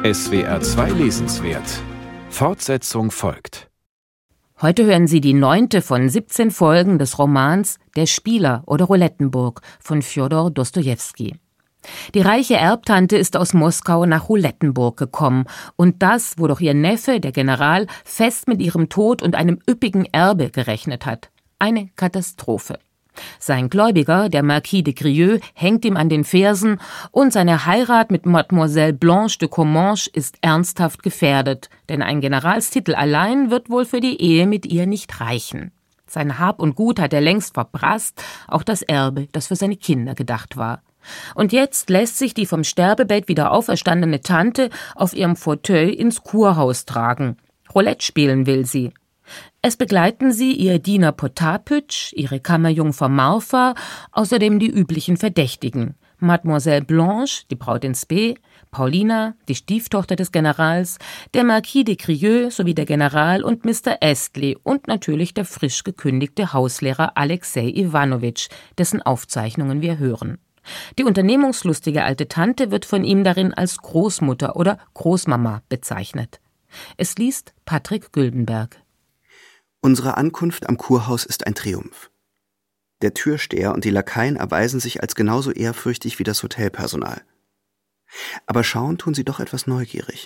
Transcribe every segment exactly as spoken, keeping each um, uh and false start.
S W R zwei Lesenswert. Fortsetzung folgt. Heute hören Sie die neunte von siebzehn Folgen des Romans Der Spieler oder Roulettenburg von Fjodor Dostojewski. Die reiche Erbtante ist aus Moskau nach Roulettenburg gekommen, und das, wo doch ihr Neffe, der General, fest mit ihrem Tod und einem üppigen Erbe gerechnet hat. Eine Katastrophe. Sein Gläubiger, der Marquis de Grieux, hängt ihm an den Fersen, und seine Heirat mit Mademoiselle Blanche de Comminges ist ernsthaft gefährdet, denn ein Generalstitel allein wird wohl für die Ehe mit ihr nicht reichen. Sein Hab und Gut hat er längst verprasst, auch das Erbe, das für seine Kinder gedacht war. Und jetzt lässt sich die vom Sterbebett wieder auferstandene Tante auf ihrem Fauteuil ins Kurhaus tragen. Roulette spielen will sie. Es begleiten sie ihr Diener Potapitch, ihre Kammerjungfer Marfa, außerdem die üblichen Verdächtigen. Mademoiselle Blanche, die Braut in Spe, Paulina, die Stieftochter des Generals, der Marquis de Grieux sowie der General und Mister Astley und natürlich der frisch gekündigte Hauslehrer Alexei Iwanowitsch, dessen Aufzeichnungen wir hören. Die unternehmungslustige alte Tante wird von ihm darin als Großmutter oder Großmama bezeichnet. Es liest Patrick Güldenberg. Unsere Ankunft am Kurhaus ist ein Triumph. Der Türsteher und die Lakaien erweisen sich als genauso ehrfürchtig wie das Hotelpersonal. Aber schauen tun sie doch etwas neugierig.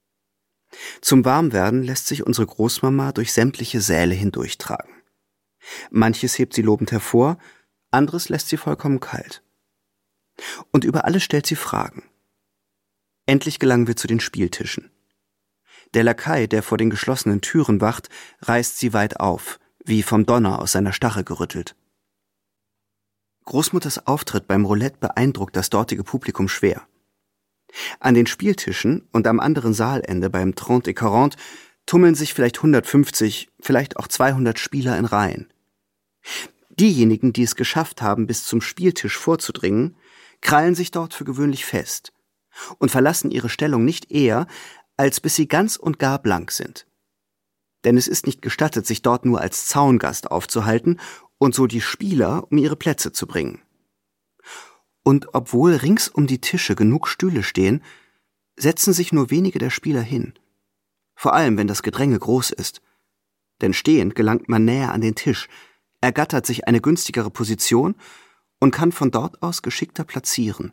Zum Warmwerden lässt sich unsere Großmama durch sämtliche Säle hindurchtragen. Manches hebt sie lobend hervor, anderes lässt sie vollkommen kalt. Und über alles stellt sie Fragen. Endlich gelangen wir zu den Spieltischen. Der Lakai, der vor den geschlossenen Türen wacht, reißt sie weit auf, wie vom Donner aus seiner Stache gerüttelt. Großmutters Auftritt beim Roulette beeindruckt das dortige Publikum schwer. An den Spieltischen und am anderen Saalende beim Trente et Quarante tummeln sich vielleicht hundertfünfzig, vielleicht auch zweihundert Spieler in Reihen. Diejenigen, die es geschafft haben, bis zum Spieltisch vorzudringen, krallen sich dort für gewöhnlich fest und verlassen ihre Stellung nicht eher, als bis sie ganz und gar blank sind. Denn es ist nicht gestattet, sich dort nur als Zaungast aufzuhalten und so die Spieler um ihre Plätze zu bringen. Und obwohl rings um die Tische genug Stühle stehen, setzen sich nur wenige der Spieler hin. Vor allem, wenn das Gedränge groß ist. Denn stehend gelangt man näher an den Tisch, ergattert sich eine günstigere Position und kann von dort aus geschickter platzieren.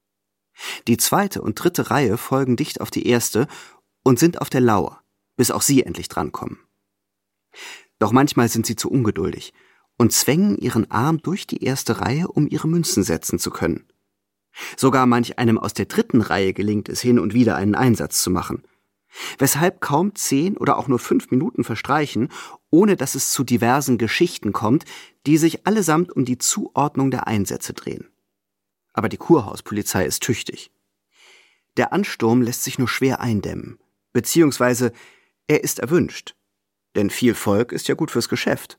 Die zweite und dritte Reihe folgen dicht auf die erste und sind auf der Lauer, bis auch sie endlich drankommen. Doch manchmal sind sie zu ungeduldig und zwängen ihren Arm durch die erste Reihe, um ihre Münzen setzen zu können. Sogar manch einem aus der dritten Reihe gelingt es hin und wieder einen Einsatz zu machen, weshalb kaum zehn oder auch nur fünf Minuten verstreichen, ohne dass es zu diversen Geschichten kommt, die sich allesamt um die Zuordnung der Einsätze drehen. Aber die Kurhauspolizei ist tüchtig. Der Ansturm lässt sich nur schwer eindämmen, beziehungsweise er ist erwünscht, denn viel Volk ist ja gut fürs Geschäft.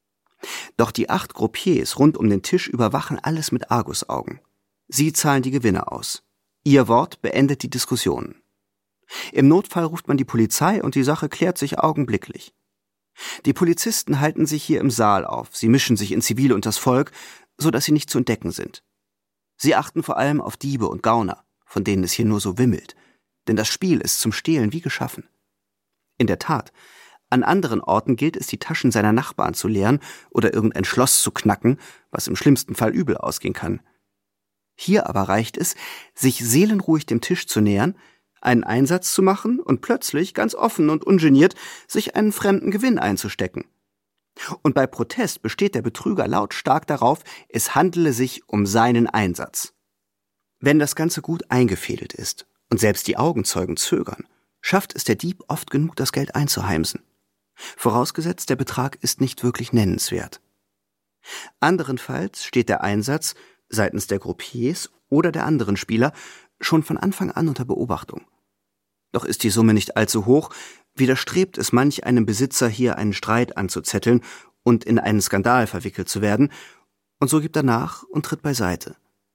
Doch die acht Croupiers rund um den Tisch überwachen alles mit Argusaugen. Sie zahlen die Gewinne aus. Ihr Wort beendet die Diskussionen. Im Notfall ruft man die Polizei und die Sache klärt sich augenblicklich. Die Polizisten halten sich hier im Saal auf, sie mischen sich in Zivil und das Volk, so dass sie nicht zu entdecken sind. Sie achten vor allem auf Diebe und Gauner, von denen es hier nur so wimmelt, denn das Spiel ist zum Stehlen wie geschaffen. In der Tat, an anderen Orten gilt es, die Taschen seiner Nachbarn zu leeren oder irgendein Schloss zu knacken, was im schlimmsten Fall übel ausgehen kann. Hier aber reicht es, sich seelenruhig dem Tisch zu nähern, einen Einsatz zu machen und plötzlich, ganz offen und ungeniert, sich einen fremden Gewinn einzustecken. Und bei Protest besteht der Betrüger lautstark darauf, es handele sich um seinen Einsatz. Wenn das Ganze gut eingefädelt ist und selbst die Augenzeugen zögern, schafft es der Dieb oft genug, das Geld einzuheimsen. Vorausgesetzt, der Betrag ist nicht wirklich nennenswert. Anderenfalls steht der Einsatz seitens der Croupiers oder der anderen Spieler schon von Anfang an unter Beobachtung. Doch ist die Summe nicht allzu hoch, widerstrebt es manch einem Besitzer, hier einen Streit anzuzetteln und in einen Skandal verwickelt zu werden, und so gibt er nach und tritt beiseite.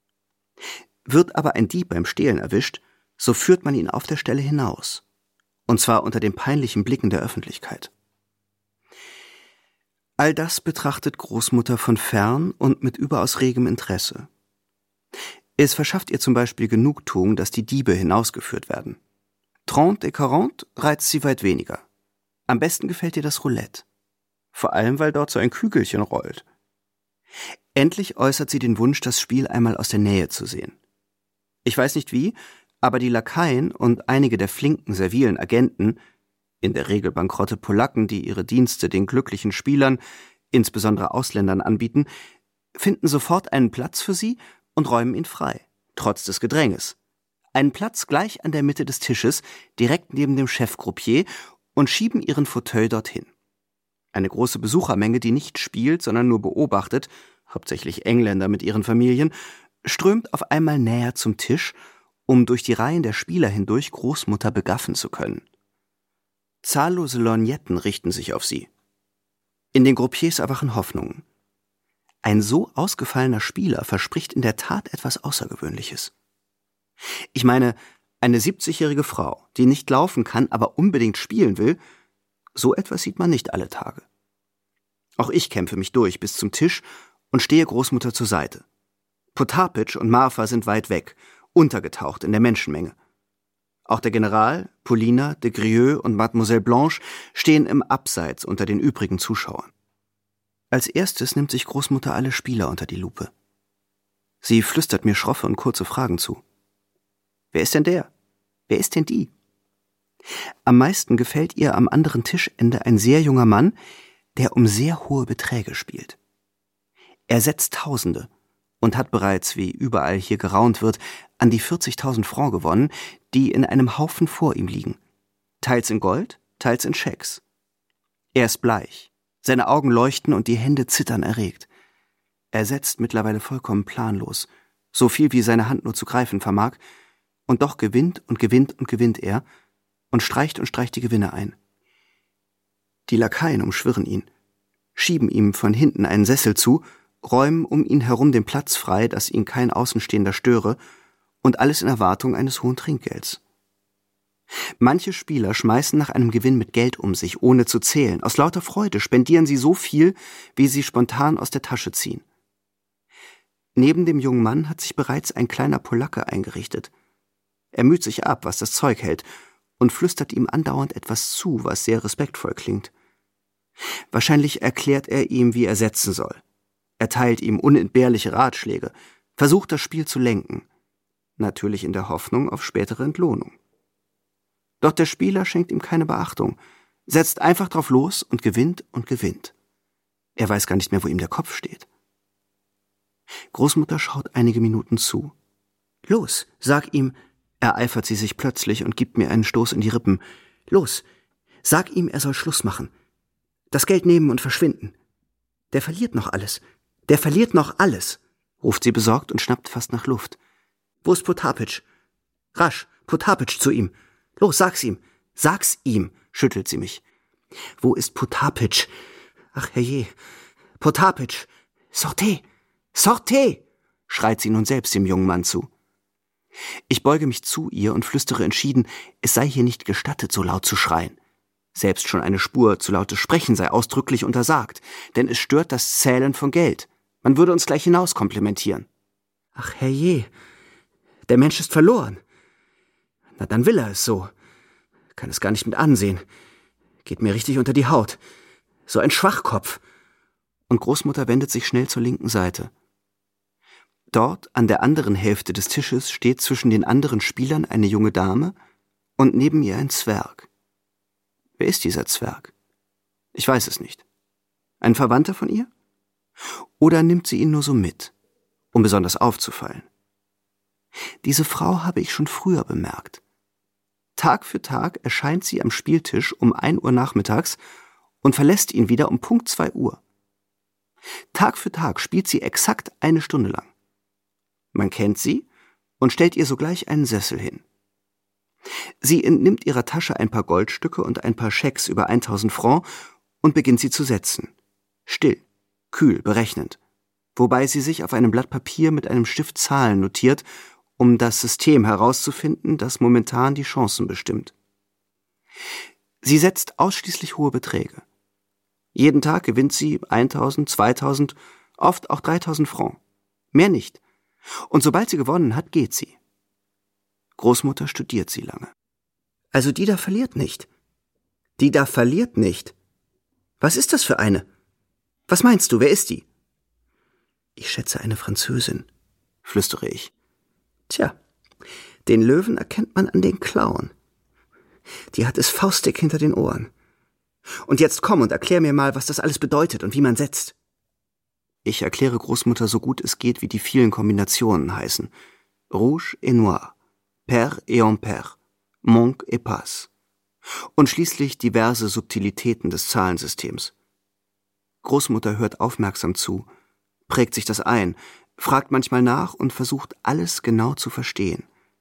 Wird aber ein Dieb beim Stehlen erwischt, so führt man ihn auf der Stelle hinaus, und zwar unter den peinlichen Blicken der Öffentlichkeit. All das betrachtet Großmutter von fern und mit überaus regem Interesse. Es verschafft ihr zum Beispiel Genugtuung, dass die Diebe hinausgeführt werden. Trente et Quarante reizt sie weit weniger. Am besten gefällt ihr das Roulette. Vor allem, weil dort so ein Kügelchen rollt. Endlich äußert sie den Wunsch, das Spiel einmal aus der Nähe zu sehen. Ich weiß nicht wie, aber die Lakaien und einige der flinken, servilen Agenten, in der Regel bankrotte Polacken, die ihre Dienste den glücklichen Spielern, insbesondere Ausländern, anbieten, finden sofort einen Platz für sie und räumen ihn frei, trotz des Gedränges. Einen Platz gleich an der Mitte des Tisches, direkt neben dem Chef-Croupier, und schieben ihren Fauteuil dorthin. Eine große Besuchermenge, die nicht spielt, sondern nur beobachtet, hauptsächlich Engländer mit ihren Familien, strömt auf einmal näher zum Tisch, um durch die Reihen der Spieler hindurch Großmutter begaffen zu können. Zahllose Lorgnetten richten sich auf sie. In den Groupiers erwachen Hoffnungen. Ein so ausgefallener Spieler verspricht in der Tat etwas Außergewöhnliches. Ich meine, eine siebzigjährige Frau, die nicht laufen kann, aber unbedingt spielen will, so etwas sieht man nicht alle Tage. Auch ich kämpfe mich durch bis zum Tisch und stehe Großmutter zur Seite. Potapitch und Marfa sind weit weg, untergetaucht in der Menschenmenge. Auch der General, Polina, de Grieux und Mademoiselle Blanche stehen im Abseits unter den übrigen Zuschauern. Als erstes nimmt sich Großmutter alle Spieler unter die Lupe. Sie flüstert mir schroffe und kurze Fragen zu. Wer ist denn der? Wer ist denn die? Am meisten gefällt ihr am anderen Tischende ein sehr junger Mann, der um sehr hohe Beträge spielt. Er setzt Tausende und hat bereits, wie überall hier geraunt wird, an die vierzigtausend Francs gewonnen, die in einem Haufen vor ihm liegen. Teils in Gold, teils in Schecks. Er ist bleich, seine Augen leuchten und die Hände zittern erregt. Er setzt mittlerweile vollkommen planlos, so viel wie seine Hand nur zu greifen vermag, und doch gewinnt und gewinnt und gewinnt er und streicht und streicht die Gewinne ein. Die Lakaien umschwirren ihn, schieben ihm von hinten einen Sessel zu, räumen um ihn herum den Platz frei, dass ihn kein Außenstehender störe, und alles in Erwartung eines hohen Trinkgelds. Manche Spieler schmeißen nach einem Gewinn mit Geld um sich, ohne zu zählen. Aus lauter Freude spendieren sie so viel, wie sie spontan aus der Tasche ziehen. Neben dem jungen Mann hat sich bereits ein kleiner Polacke eingerichtet. Er müht sich ab, was das Zeug hält, und flüstert ihm andauernd etwas zu, was sehr respektvoll klingt. Wahrscheinlich erklärt er ihm, wie er setzen soll. Erteilt ihm unentbehrliche Ratschläge, versucht das Spiel zu lenken, natürlich in der Hoffnung auf spätere Entlohnung. Doch der Spieler schenkt ihm keine Beachtung, setzt einfach drauf los und gewinnt und gewinnt. Er weiß gar nicht mehr, wo ihm der Kopf steht. Großmutter schaut einige Minuten zu. »Los, sag ihm«, ereifert sie sich plötzlich und gibt mir einen Stoß in die Rippen. »Los, sag ihm, er soll Schluss machen. Das Geld nehmen und verschwinden. Der verliert noch alles. Der verliert noch alles«, ruft sie besorgt und schnappt fast nach Luft. »Wo ist Potapitch? Rasch, Potapitch zu ihm. Los, sag's ihm. Sag's ihm«, schüttelt sie mich. »Wo ist Potapitch? Ach, herrje. Potapitch. Sortez! Sortez!«, schreit sie nun selbst dem jungen Mann zu. Ich beuge mich zu ihr und flüstere entschieden, es sei hier nicht gestattet, so laut zu schreien. Selbst schon eine Spur zu lautes Sprechen sei ausdrücklich untersagt, denn es stört das Zählen von Geld. Man würde uns gleich hinaus komplimentieren. »Ach, herrje, der Mensch ist verloren. Na, dann will er es so. Kann es gar nicht mit ansehen. Geht mir richtig unter die Haut. So ein Schwachkopf.« Und Großmutter wendet sich schnell zur linken Seite. Dort, an der anderen Hälfte des Tisches, steht zwischen den anderen Spielern eine junge Dame und neben ihr ein Zwerg. Wer ist dieser Zwerg? Ich weiß es nicht. Ein Verwandter von ihr? Oder nimmt sie ihn nur so mit, um besonders aufzufallen? Diese Frau habe ich schon früher bemerkt. Tag für Tag erscheint sie am Spieltisch um ein Uhr nachmittags und verlässt ihn wieder um Punkt zwei Uhr. Tag für Tag spielt sie exakt eine Stunde lang. Man kennt sie und stellt ihr sogleich einen Sessel hin. Sie entnimmt ihrer Tasche ein paar Goldstücke und ein paar Schecks über tausend Francs und beginnt sie zu setzen. Still, kühl, berechnend. Wobei sie sich auf einem Blatt Papier mit einem Stift Zahlen notiert, um das System herauszufinden, das momentan die Chancen bestimmt. Sie setzt ausschließlich hohe Beträge. Jeden Tag gewinnt sie tausend, zweitausend, oft auch dreitausend Francs. Mehr nicht. Und sobald sie gewonnen hat, geht sie. Großmutter studiert sie lange. Also die da verliert nicht. Die da verliert nicht. Was ist das für eine? Was meinst du, wer ist die? Ich schätze eine Französin, flüstere ich. Tja, den Löwen erkennt man an den Klauen. Die hat es faustdick hinter den Ohren. Und jetzt komm und erklär mir mal, was das alles bedeutet und wie man setzt. Ich erkläre Großmutter so gut es geht, wie die vielen Kombinationen heißen. Rouge et Noir, Pair et Impair, Monk et Passe. Und schließlich diverse Subtilitäten des Zahlensystems. Großmutter hört aufmerksam zu, prägt sich das ein, fragt manchmal nach und versucht, alles genau zu verstehen.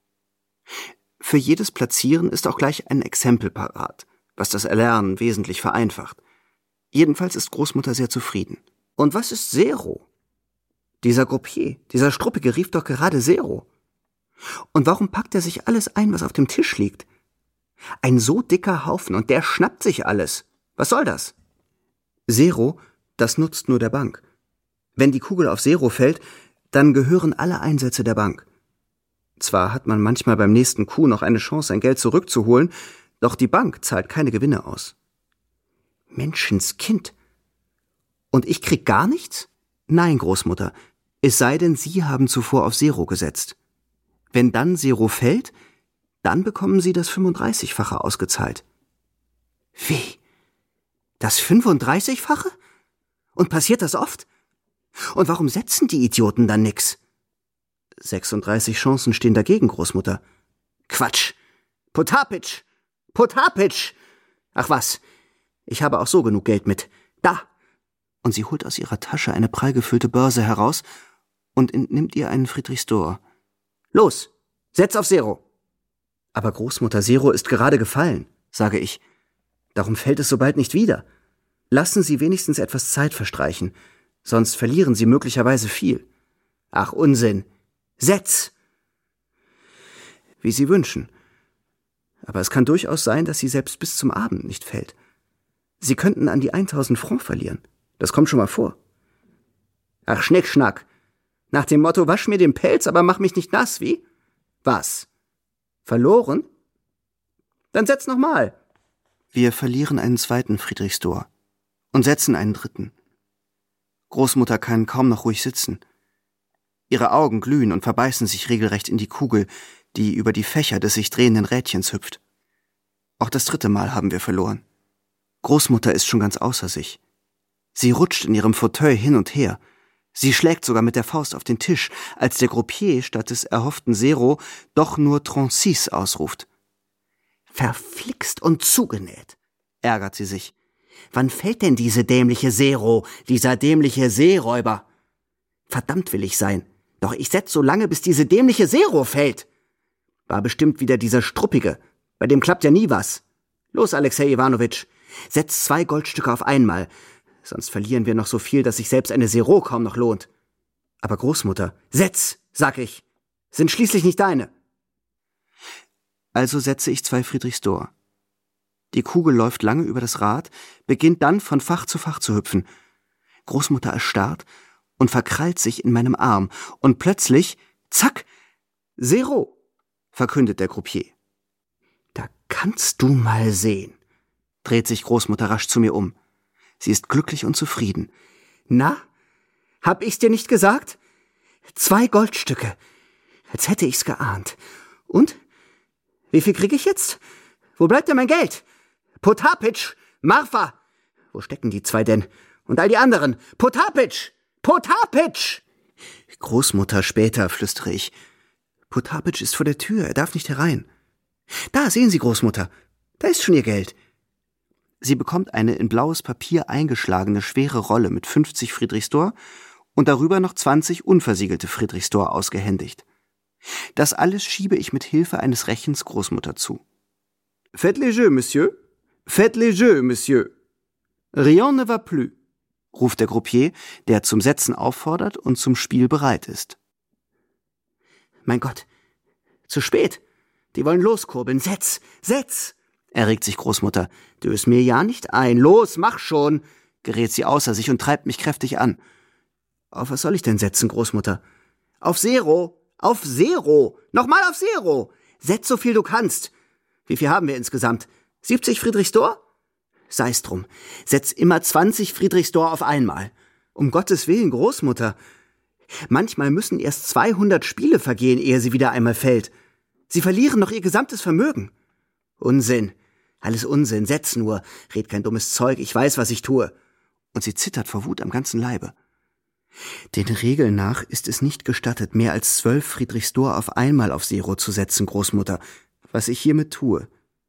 Für jedes Platzieren ist auch gleich ein Exempel parat, was das Erlernen wesentlich vereinfacht. Jedenfalls ist Großmutter sehr zufrieden. Und was ist Zero? Dieser Gruppier, dieser Struppige rief doch gerade Zero. Und warum packt er sich alles ein, was auf dem Tisch liegt? Ein so dicker Haufen und der schnappt sich alles. Was soll das? Zero, das nutzt nur der Bank. Wenn die Kugel auf Zero fällt, dann gehören alle Einsätze der Bank. Zwar hat man manchmal beim nächsten Coup noch eine Chance, sein Geld zurückzuholen, doch die Bank zahlt keine Gewinne aus. Menschenskind. Und ich krieg gar nichts? Nein, Großmutter, es sei denn, Sie haben zuvor auf Zero gesetzt. Wenn dann Zero fällt, dann bekommen Sie das fünfunddreißigfache ausgezahlt. Wie? Das fünfunddreißigfache? Und passiert das oft? Und warum setzen die Idioten dann nix? sechsunddreißig Chancen stehen dagegen, Großmutter. Quatsch! Potapitsch! Potapitsch! Ach was, ich habe auch so genug Geld mit. Da! Und sie holt aus ihrer Tasche eine prall gefüllte Börse heraus und entnimmt ihr einen Friedrichs d'Or. Los, setz auf Zero! Aber Großmutter, Zero ist gerade gefallen, sage ich. Darum fällt es so bald nicht wieder. Lassen Sie wenigstens etwas Zeit verstreichen, sonst verlieren Sie möglicherweise viel. Ach, Unsinn! Setz! Wie Sie wünschen. Aber es kann durchaus sein, dass sie selbst bis zum Abend nicht fällt. Sie könnten an die eintausend Francs verlieren. Das kommt schon mal vor. Ach, Schnickschnack. Nach dem Motto, wasch mir den Pelz, aber mach mich nicht nass, wie? Was? Verloren? Dann setz noch mal. Wir verlieren einen zweiten Friedrichs d'Or und setzen einen dritten. Großmutter kann kaum noch ruhig sitzen. Ihre Augen glühen und verbeißen sich regelrecht in die Kugel, die über die Fächer des sich drehenden Rädchens hüpft. Auch das dritte Mal haben wir verloren. Großmutter ist schon ganz außer sich. Sie rutscht in ihrem Fauteuil hin und her. Sie schlägt sogar mit der Faust auf den Tisch, als der Gruppier statt des erhofften Zero doch nur trente-six ausruft. Verflixt und zugenäht, ärgert sie sich. Wann fällt denn diese dämliche Zero, dieser dämliche Seeräuber? Verdammt will ich sein, doch ich setz so lange, bis diese dämliche Zero fällt. War bestimmt wieder dieser Struppige, bei dem klappt ja nie was. Los, Alexei Iwanowitsch, setz zwei Goldstücke auf einmal, sonst verlieren wir noch so viel, dass sich selbst eine Zero kaum noch lohnt. Aber Großmutter, setz, sag ich, sind schließlich nicht deine. Also setze ich zwei Friedrichs d'Or. Die Kugel läuft lange über das Rad, beginnt dann von Fach zu Fach zu hüpfen. Großmutter erstarrt und verkrallt sich in meinem Arm, und plötzlich, zack, Zero, verkündet der Gruppier. Da kannst du mal sehen, dreht sich Großmutter rasch zu mir um. Sie ist glücklich und zufrieden. Na, hab ich's dir nicht gesagt? Zwei Goldstücke, als hätte ich's geahnt. Und? Wie viel krieg ich jetzt? Wo bleibt denn mein Geld? Potapitsch, Marfa! Wo stecken die zwei denn? Und all die anderen? Potapitsch! Potapitsch! Großmutter, später, flüstere ich. Potapitsch ist vor der Tür, er darf nicht herein. Da, sehen Sie, Großmutter, da ist schon Ihr Geld. Sie bekommt eine in blaues Papier eingeschlagene schwere Rolle mit fünfzig Friedrichs d'Or und darüber noch zwanzig unversiegelte Friedrichs d'Or ausgehändigt. Das alles schiebe ich mit Hilfe eines Rechens Großmutter zu. Faites les jeux, Monsieur. Faites les jeux, Monsieur. Rien ne va plus, ruft der Gruppier, der zum Setzen auffordert und zum Spiel bereit ist. Mein Gott, zu spät. Die wollen loskurbeln. Setz, setz, erregt sich Großmutter. Dös mir ja nicht ein. Los, mach schon, gerät sie außer sich und treibt mich kräftig an. Auf was soll ich denn setzen, Großmutter? Auf Zero, auf Zero, nochmal auf Zero. Setz so viel du kannst. Wie viel haben wir insgesamt? siebzig Friedrichsdor? Sei's drum. Setz immer zwanzig Friedrichsdor auf einmal. Um Gottes Willen, Großmutter. Manchmal müssen erst zweihundert Spiele vergehen, ehe sie wieder einmal fällt. Sie verlieren noch ihr gesamtes Vermögen. Unsinn. Alles Unsinn. Setz nur. Red kein dummes Zeug. Ich weiß, was ich tue. Und sie zittert vor Wut am ganzen Leibe. Den Regeln nach ist es nicht gestattet, mehr als zwölf Friedrichsdor auf einmal auf Zero zu setzen, Großmutter. Was ich hiermit tue.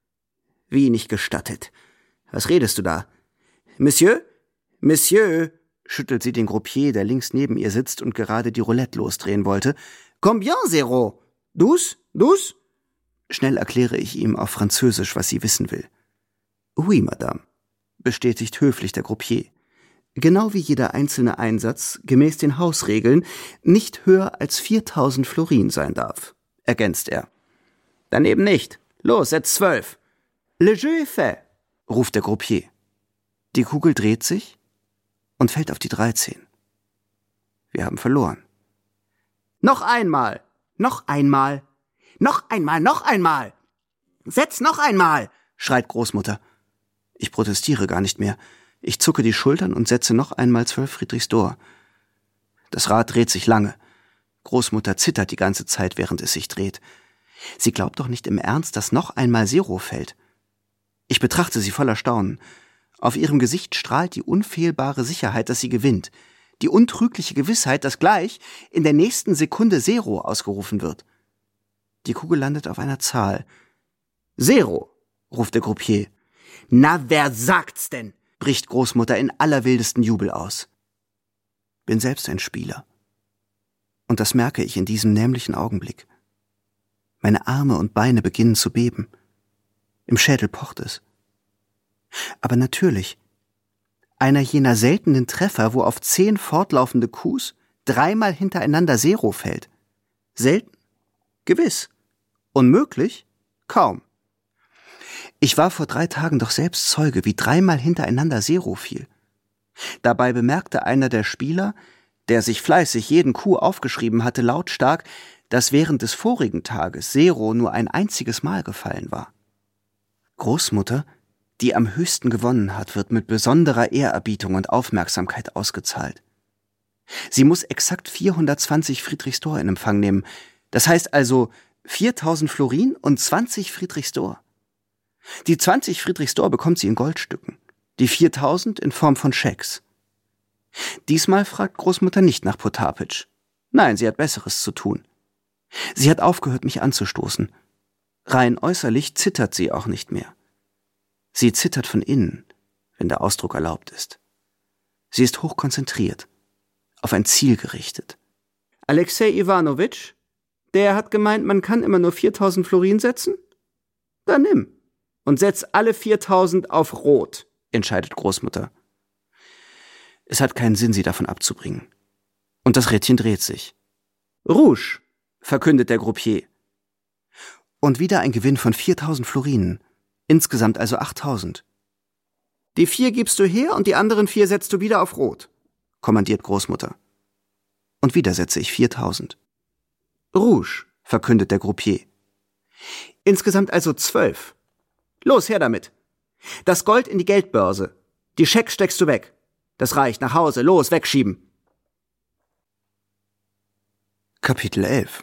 Wie nicht gestattet? Was redest du da? Monsieur? Monsieur? Schüttelt sie den Groupier, der links neben ihr sitzt und gerade die Roulette losdrehen wollte. Combien, Zero? Dus? Dus? Schnell erkläre ich ihm auf Französisch, was sie wissen will. Oui, Madame, bestätigt höflich der Groupier. Genau wie jeder einzelne Einsatz, gemäß den Hausregeln, nicht höher als viertausend Florin sein darf, ergänzt er. Daneben nicht. Los, setz zwölf. Le jeu est fait, ruft der Groupier. Die Kugel dreht sich und fällt auf die dreizehn. Wir haben verloren. Noch einmal, noch einmal, noch einmal, noch einmal. Setz noch einmal, schreit Großmutter. Ich protestiere gar nicht mehr. Ich zucke die Schultern und setze noch einmal zwölf Friedrichsdor. Das Rad dreht sich lange. Großmutter zittert die ganze Zeit, während es sich dreht. Sie glaubt doch nicht im Ernst, dass noch einmal Zero fällt. Ich betrachte sie voller Staunen. Auf ihrem Gesicht strahlt die unfehlbare Sicherheit, dass sie gewinnt. Die untrügliche Gewissheit, dass gleich in der nächsten Sekunde Zero ausgerufen wird. Die Kugel landet auf einer Zahl. Zero, ruft der Groupier. Na, wer sagt's denn? Bricht Großmutter in allerwildesten Jubel aus. Bin selbst ein Spieler. Und das merke ich in diesem nämlichen Augenblick. Meine Arme und Beine beginnen zu beben. Im Schädel pocht es. Aber natürlich, einer jener seltenen Treffer, wo auf zehn fortlaufende Coups dreimal hintereinander Zero fällt. Selten? Gewiss. Unmöglich? Kaum. Ich war vor drei Tagen doch selbst Zeuge, wie dreimal hintereinander Zero fiel. Dabei bemerkte einer der Spieler, der sich fleißig jeden Coup aufgeschrieben hatte, lautstark, dass während des vorigen Tages Zero nur ein einziges Mal gefallen war. Großmutter, die am höchsten gewonnen hat, wird mit besonderer Ehrerbietung und Aufmerksamkeit ausgezahlt. Sie muss exakt vierhundertzwanzig Friedrichsdor in Empfang nehmen, das heißt also viertausend Florin und zwanzig Friedrichsdor. Die zwanzig Friedrichsdor bekommt sie in Goldstücken, die viertausend in Form von Schecks. Diesmal fragt Großmutter nicht nach Potapitch. Nein, sie hat Besseres zu tun. Sie hat aufgehört, mich anzustoßen. Rein äußerlich zittert sie auch nicht mehr. Sie zittert von innen, wenn der Ausdruck erlaubt ist. Sie ist hochkonzentriert, auf ein Ziel gerichtet. Alexei Iwanowitsch, der hat gemeint, man kann immer nur viertausend Florin setzen? Dann nimm. Und setz alle viertausend auf Rot, entscheidet Großmutter. Es hat keinen Sinn, sie davon abzubringen. Und das Rädchen dreht sich. Rouge, verkündet der Groupier. Und wieder ein Gewinn von viertausend Florinen. Insgesamt also achttausend. Die vier gibst du her und die anderen vier setzt du wieder auf Rot, kommandiert Großmutter. Und wieder setze ich viertausend. Rouge, verkündet der Groupier. Insgesamt also zwölf. Los, her damit. Das Gold in die Geldbörse. Die Schecks steckst du weg. Das reicht, nach Hause, los, wegschieben. Kapitel elf.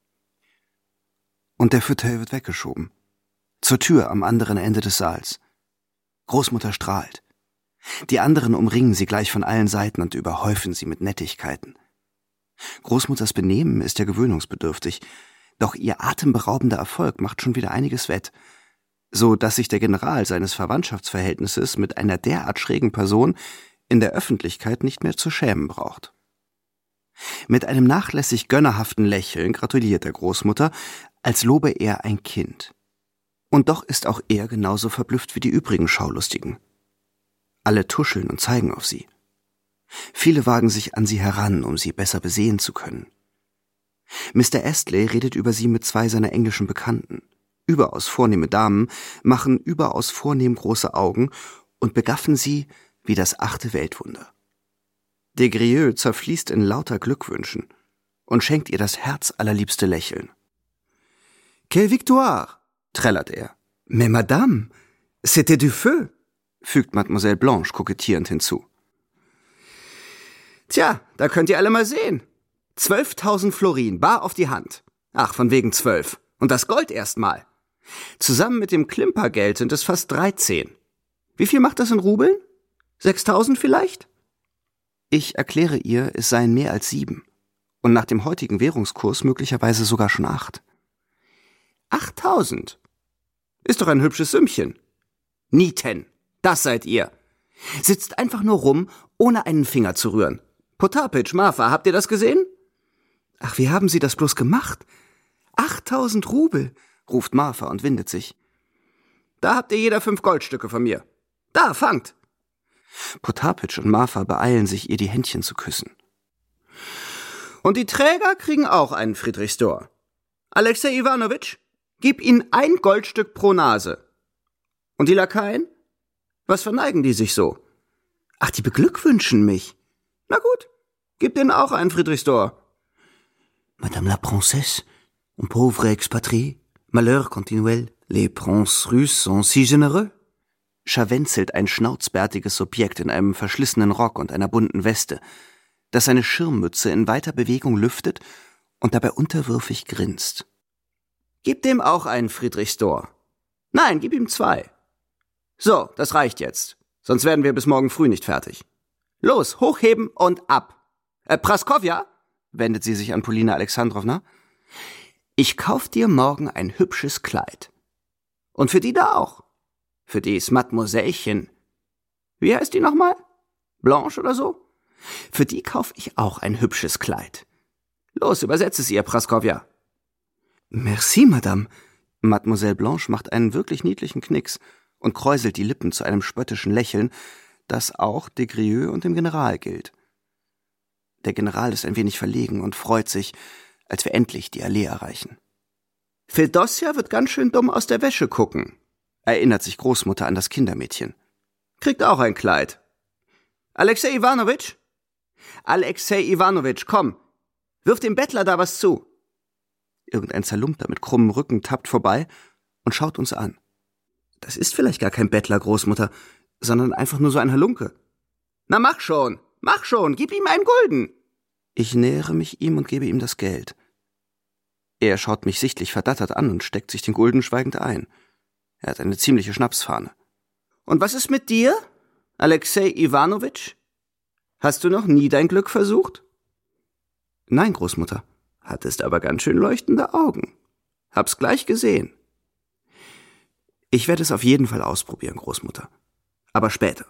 Und der Fauteuil wird weggeschoben. Zur Tür am anderen Ende des Saals. Großmutter strahlt. Die anderen umringen sie gleich von allen Seiten und überhäufen sie mit Nettigkeiten. Großmutters Benehmen ist ja gewöhnungsbedürftig, doch ihr atemberaubender Erfolg macht schon wieder einiges wett, so dass sich der General seines Verwandtschaftsverhältnisses mit einer derart schrägen Person in der Öffentlichkeit nicht mehr zu schämen braucht. Mit einem nachlässig gönnerhaften Lächeln gratuliert der Großmutter, als lobe er ein Kind. Und doch ist auch er genauso verblüfft wie die übrigen Schaulustigen. Alle tuscheln und zeigen auf sie. Viele wagen sich an sie heran, um sie besser besehen zu können. Mister Astley redet über sie mit zwei seiner englischen Bekannten. Überaus vornehme Damen machen überaus vornehm große Augen und begaffen sie wie das achte Weltwunder. Des Grieux zerfließt in lauter Glückwünschen und schenkt ihr das herzallerliebste Lächeln. »Quelle victoire«, trällert er. Mais madame, c'était du feu, fügt Mademoiselle Blanche kokettierend hinzu. Tja, da könnt ihr alle mal sehen. Zwölftausend Florin, bar auf die Hand. Ach, von wegen zwölf. Und das Gold erstmal. Zusammen mit dem Klimpergeld sind es fast dreizehn. Wie viel macht das in Rubeln? Sechstausend vielleicht? Ich erkläre ihr, es seien mehr als sieben. Und nach dem heutigen Währungskurs möglicherweise sogar schon acht. Achttausend? Ist doch ein hübsches Sümmchen. Nieten, das seid ihr. Sitzt einfach nur rum, ohne einen Finger zu rühren. Potapitch, Marfa, habt ihr das gesehen? Ach, wie haben Sie das bloß gemacht? Achttausend Rubel, ruft Marfa und windet sich. Da habt ihr jeder fünf Goldstücke von mir. Da, fangt! Potapitch und Marfa beeilen sich, ihr die Händchen zu küssen. Und die Träger kriegen auch einen Friedrichsdor. Alexei Iwanowitsch, gib ihnen ein Goldstück pro Nase. Und die Lakaien? Was verneigen die sich so? Ach, die beglückwünschen mich. Na gut, gib denen auch einen Friedrichsdor. Madame la Princesse, un pauvre expatrié, malheur continuel, les princes russes sont si généreux. Scharwenzelt ein schnauzbärtiges Subjekt in einem verschlissenen Rock und einer bunten Weste, das seine Schirmmütze in weiter Bewegung lüftet und dabei unterwürfig grinst. Gib dem auch einen Friedrichsdor. Nein, gib ihm zwei. So, das reicht jetzt, sonst werden wir bis morgen früh nicht fertig. Los, hochheben und ab. Äh, Praskowja, wendet sie sich an Polina Alexandrowna, ich kauf dir morgen ein hübsches Kleid. Und für die da auch. Für dies Mademoisellechen. Wie heißt die nochmal? Blanche oder so? Für die kauf ich auch ein hübsches Kleid. Los, übersetz es ihr, Praskowja. Merci, Madame. Mademoiselle Blanche macht einen wirklich niedlichen Knicks und kräuselt die Lippen zu einem spöttischen Lächeln, das auch de Grieux und dem General gilt. Der General ist ein wenig verlegen und freut sich, als wir endlich die Allee erreichen. Fedosia wird ganz schön dumm aus der Wäsche gucken, erinnert sich Großmutter an das Kindermädchen. Kriegt auch ein Kleid. Alexei Iwanowitsch? Alexei Iwanowitsch, komm, wirf dem Bettler da was zu. Irgendein Zerlumpter mit krummem Rücken tappt vorbei und schaut uns an. Das ist vielleicht gar kein Bettler, Großmutter, sondern einfach nur so ein Halunke. Na mach schon, mach schon, gib ihm einen Gulden. Ich nähere mich ihm und gebe ihm das Geld. Er schaut mich sichtlich verdattert an und steckt sich den Gulden schweigend ein. Er hat eine ziemliche Schnapsfahne. Und was ist mit dir, Alexei Iwanowitsch? Hast du noch nie dein Glück versucht? Nein, Großmutter. Hattest aber ganz schön leuchtende Augen. Hab's gleich gesehen. Ich werde es auf jeden Fall ausprobieren, Großmutter. Aber später.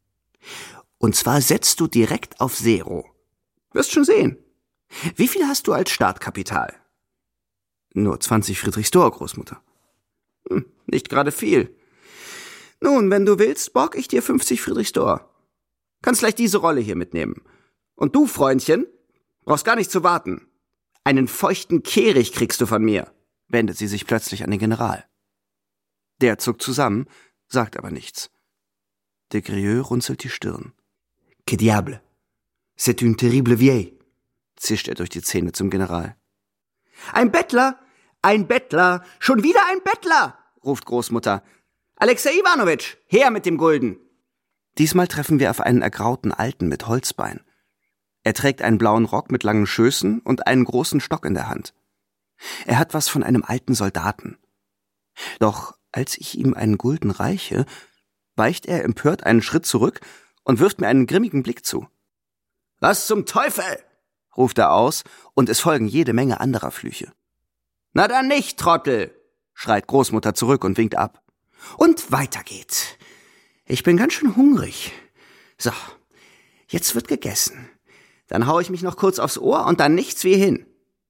Und zwar setzt du direkt auf Zero. Wirst schon sehen. Wie viel hast du als Startkapital? Nur zwanzig Friedrichsdor, Großmutter. Hm, nicht gerade viel. Nun, wenn du willst, borg ich dir fünfzig Friedrichsdor. Kannst gleich diese Rolle hier mitnehmen. Und du, Freundchen, brauchst gar nicht zu warten. Einen feuchten Kehricht kriegst du von mir, wendet sie sich plötzlich an den General. Der zuckt zusammen, sagt aber nichts. De Grieux runzelt die Stirn. Que diable! C'est une terrible vieille, zischt er durch die Zähne zum General. Ein Bettler! Ein Bettler! Schon wieder ein Bettler! Ruft Großmutter. Alexei Iwanowitsch, her mit dem Gulden! Diesmal treffen wir auf einen ergrauten Alten mit Holzbein. Er trägt einen blauen Rock mit langen Schößen und einen großen Stock in der Hand. Er hat was von einem alten Soldaten. Doch als ich ihm einen Gulden reiche, weicht er empört einen Schritt zurück und wirft mir einen grimmigen Blick zu. »Was zum Teufel?« ruft er aus, und es folgen jede Menge anderer Flüche. »Na dann nicht, Trottel«, schreit Großmutter zurück und winkt ab. »Und weiter geht's. Ich bin ganz schön hungrig. So, jetzt wird gegessen. Dann hau ich mich noch kurz aufs Ohr und dann nichts wie hin.